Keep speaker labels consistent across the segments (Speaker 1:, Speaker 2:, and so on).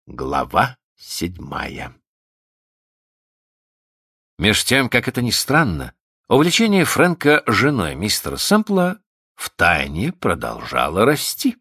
Speaker 1: Глава 7. Меж тем, как это ни странно, увлечение Фрэнка женой мистера Сэмпла втайне продолжало расти.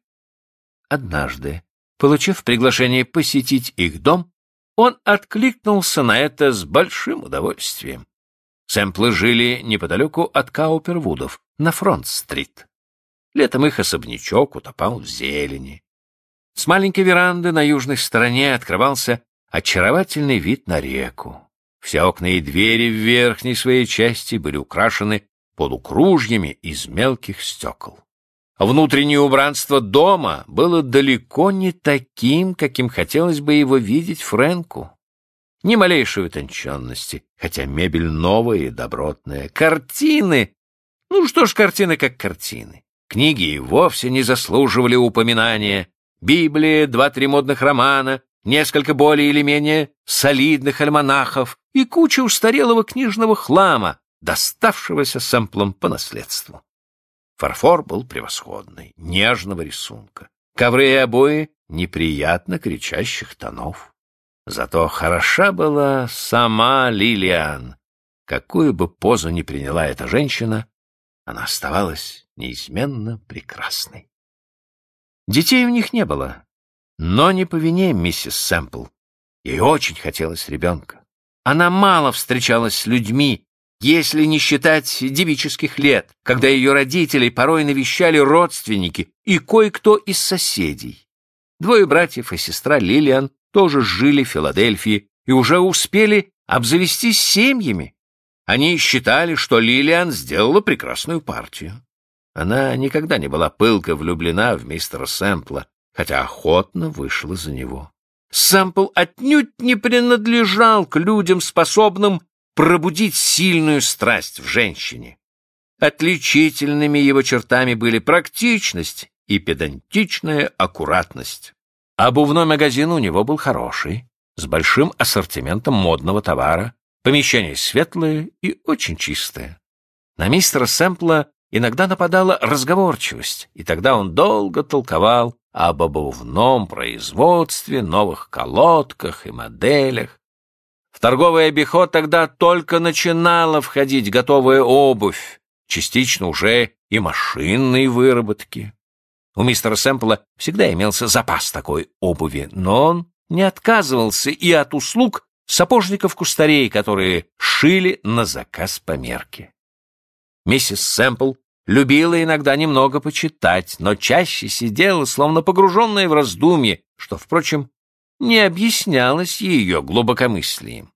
Speaker 1: Однажды, получив приглашение посетить их дом, он откликнулся на это с большим удовольствием. Сэмплы жили неподалеку от Каупервудов, на Фронт-стрит. Летом их особнячок утопал в зелени. С маленькой веранды на южной стороне открывался очаровательный вид на реку. Все окна и двери в верхней своей части были украшены полукружьями из мелких стекол. Внутреннее убранство дома было далеко не таким, каким хотелось бы его видеть Фрэнку. Ни малейшей утонченности, хотя мебель новая и добротная. Картины! Ну что ж, картины как картины. Книги и вовсе не заслуживали упоминания. Библия, 2-3 модных романа, несколько более или менее солидных альманахов и куча устарелого книжного хлама, доставшегося Сэмплам по наследству. Фарфор был превосходный, нежного рисунка. Ковры и обои неприятно кричащих тонов. Зато хороша была сама Лилиан. Какую бы позу ни приняла эта женщина, она оставалась неизменно прекрасной. Детей у них не было, но не по вине миссис Сэмпл. Ей очень хотелось ребенка. Она мало встречалась с людьми, если не считать девических лет, когда ее родителей порой навещали родственники и кое-кто из соседей. 2 братьев и сестра Лилиан тоже жили в Филадельфии и уже успели обзавестись семьями. Они считали, что Лилиан сделала прекрасную партию. Она никогда не была пылко влюблена в мистера Сэмпла, хотя охотно вышла за него. Сэмпл отнюдь не принадлежал к людям, способным пробудить сильную страсть в женщине. Отличительными его чертами были практичность и педантичная аккуратность. Обувной магазин у него был хороший, с большим ассортиментом модного товара, помещение светлое и очень чистое. На мистера Сэмпла иногда нападала разговорчивость, и тогда он долго толковал об обувном производстве, новых колодках и моделях. В торговый обиход тогда только начинала входить готовая обувь, частично уже и машинные выработки. У мистера Сэмпла всегда имелся запас такой обуви, но он не отказывался и от услуг сапожников-кустарей, которые шили на заказ по мерке. Миссис Сэмпл любила иногда немного почитать, но чаще сидела, словно погруженная в раздумье, что, впрочем, не объяснялось ее глубокомыслием.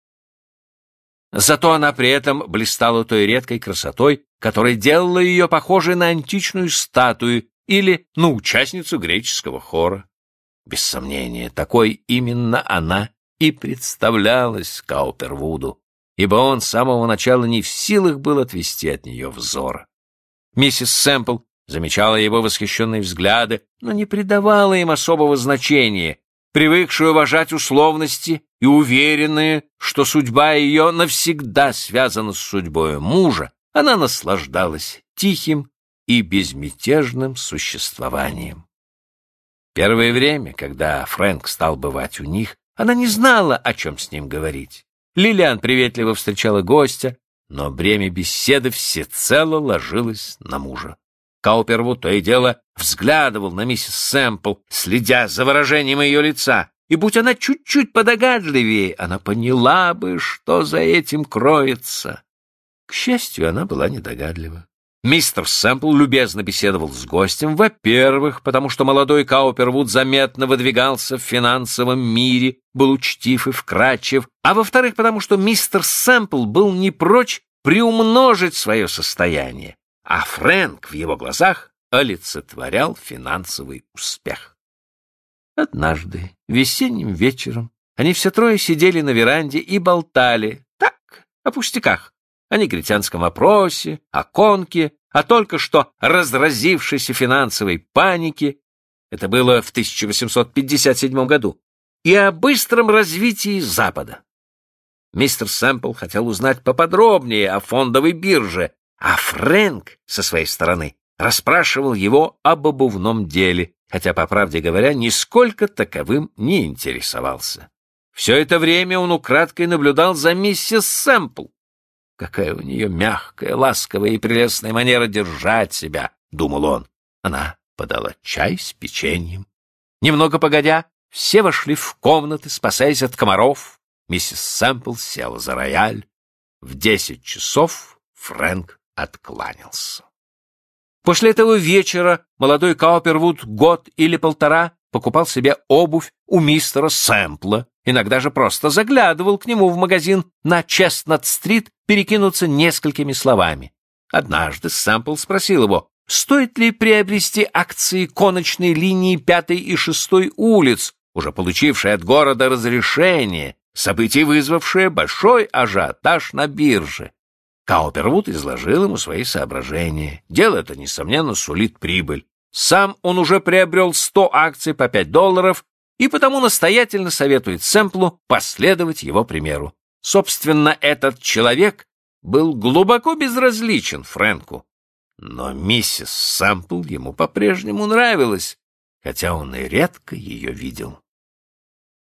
Speaker 1: Зато она при этом блистала той редкой красотой, которая делала ее похожей на античную статую или на участницу греческого хора. Без сомнения, такой именно она и представлялась Каупервуду, ибо он с самого начала не в силах был отвести от нее взора. Миссис Сэмпл замечала его восхищенные взгляды, но не придавала им особого значения, привыкшая уважать условности и уверенная, что судьба ее навсегда связана с судьбой мужа, она наслаждалась тихим и безмятежным существованием. Первое время, когда Фрэнк стал бывать у них, она не знала, о чем с ним говорить. Лилиан приветливо встречала гостя, но бремя беседы всецело ложилось на мужа. Каупервуд то и дело взглядывал на миссис Сэмпл, следя за выражением ее лица, и будь она чуть-чуть подогадливее, она поняла бы, что за этим кроется. К счастью, она была недогадлива. Мистер Сэмпл любезно беседовал с гостем, во-первых, потому что молодой Каупервуд заметно выдвигался в финансовом мире, был учтив и вкрадчив, а во-вторых, потому что мистер Сэмпл был не прочь приумножить свое состояние, а Фрэнк в его глазах олицетворял финансовый успех. Однажды, весенним вечером, они все трое сидели на веранде и болтали, так, о пустяках, о негритянском опросе, о конке, о только что разразившейся финансовой панике, это было в 1857 году, и о быстром развитии Запада. Мистер Сэмпл хотел узнать поподробнее о фондовой бирже, а Фрэнк, со своей стороны, расспрашивал его об обувном деле, хотя, по правде говоря, нисколько таковым не интересовался. Все это время он украдкой наблюдал за миссис Сэмпл. Какая у нее мягкая, ласковая и прелестная манера держать себя, — думал он. Она подала чай с печеньем. Немного погодя, все вошли в комнаты, спасаясь от комаров. Миссис Сэмпл села за рояль. В 10 часов Фрэнк откланялся. После этого вечера молодой Каупервуд год или полтора покупал себе обувь у мистера Сэмпла, иногда же просто заглядывал к нему в магазин на Честнат-стрит перекинуться несколькими словами. Однажды Сэмпл спросил его, стоит ли приобрести акции коночной линии 5 и 6 улиц, уже получившей от города разрешение, событие, вызвавшее большой ажиотаж на бирже. Каупервуд изложил ему свои соображения. Дело это, несомненно, сулит прибыль. Сам он уже приобрел 100 акций по $5 и потому настоятельно советует Сэмплу последовать его примеру. Собственно, этот человек был глубоко безразличен Фрэнку. Но миссис Сэмпл ему по-прежнему нравилась, хотя он и редко ее видел.